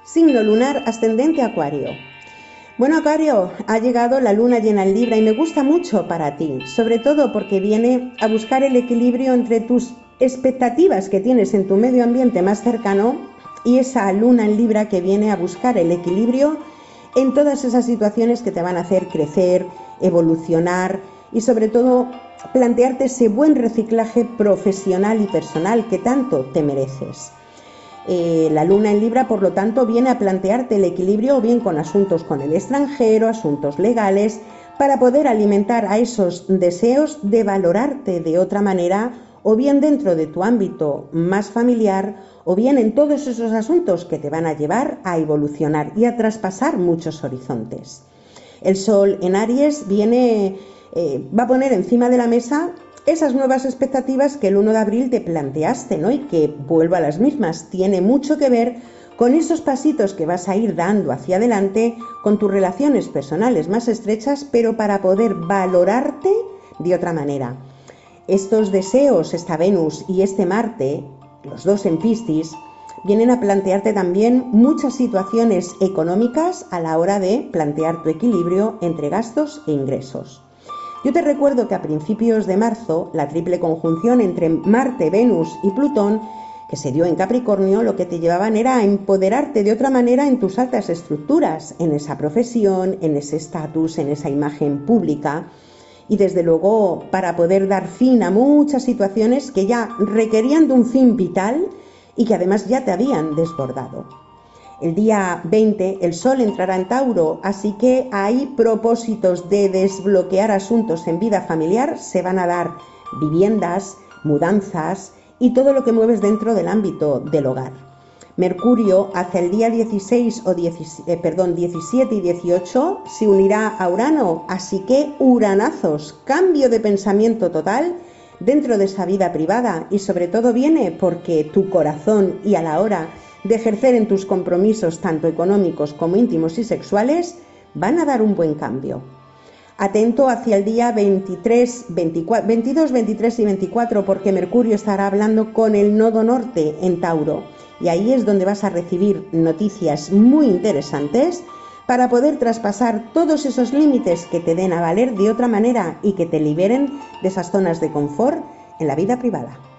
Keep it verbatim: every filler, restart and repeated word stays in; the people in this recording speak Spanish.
Signo lunar ascendente Acuario. Bueno, Acuario, ha llegado la luna llena en Libra y me gusta mucho para ti, sobre todo porque viene a buscar el equilibrio entre tus expectativas que tienes en tu medio ambiente más cercano y esa luna en Libra que viene a buscar el equilibrio en todas esas situaciones que te van a hacer crecer, evolucionar y sobre todo plantearte ese buen reciclaje profesional y personal que tanto te mereces. Eh, la luna en Libra, por lo tanto, viene a plantearte el equilibrio o bien con asuntos con el extranjero, asuntos legales, para poder alimentar a esos deseos de valorarte de otra manera, o bien dentro de tu ámbito más familiar, o bien en todos esos asuntos que te van a llevar a evolucionar y a traspasar muchos horizontes. El Sol en Aries viene, eh, va a poner encima de la mesa esas nuevas expectativas que el uno de abril te planteaste, ¿no? Y que, vuelvo a las mismas, tiene mucho que ver con esos pasitos que vas a ir dando hacia adelante con tus relaciones personales más estrechas, pero para poder valorarte de otra manera. Estos deseos, esta Venus y este Marte, los dos en Piscis, vienen a plantearte también muchas situaciones económicas a la hora de plantear tu equilibrio entre gastos e ingresos. Yo te recuerdo que a principios de marzo, la triple conjunción entre Marte, Venus y Plutón, que se dio en Capricornio, lo que te llevaban era a empoderarte de otra manera en tus altas estructuras, en esa profesión, en ese estatus, en esa imagen pública, y desde luego para poder dar fin a muchas situaciones que ya requerían de un fin vital y que además ya te habían desbordado. El día veinte el Sol entrará en Tauro, así que hay propósitos de desbloquear asuntos en vida familiar, se van a dar viviendas, mudanzas y todo lo que mueves dentro del ámbito del hogar. Mercurio hacia el día dieciséis o diecisiete, eh, perdón, diecisiete y dieciocho se unirá a Urano, así que uranazos, cambio de pensamiento total dentro de esa vida privada y sobre todo viene porque tu corazón y a la hora de ejercer en tus compromisos tanto económicos como íntimos y sexuales van a dar un buen cambio. Atento hacia el día veintitrés, veinticuatro, veintidós, veintitrés y veinticuatro porque Mercurio estará hablando con el nodo norte en Tauro y ahí es donde vas a recibir noticias muy interesantes para poder traspasar todos esos límites que te den a valer de otra manera y que te liberen de esas zonas de confort en la vida privada.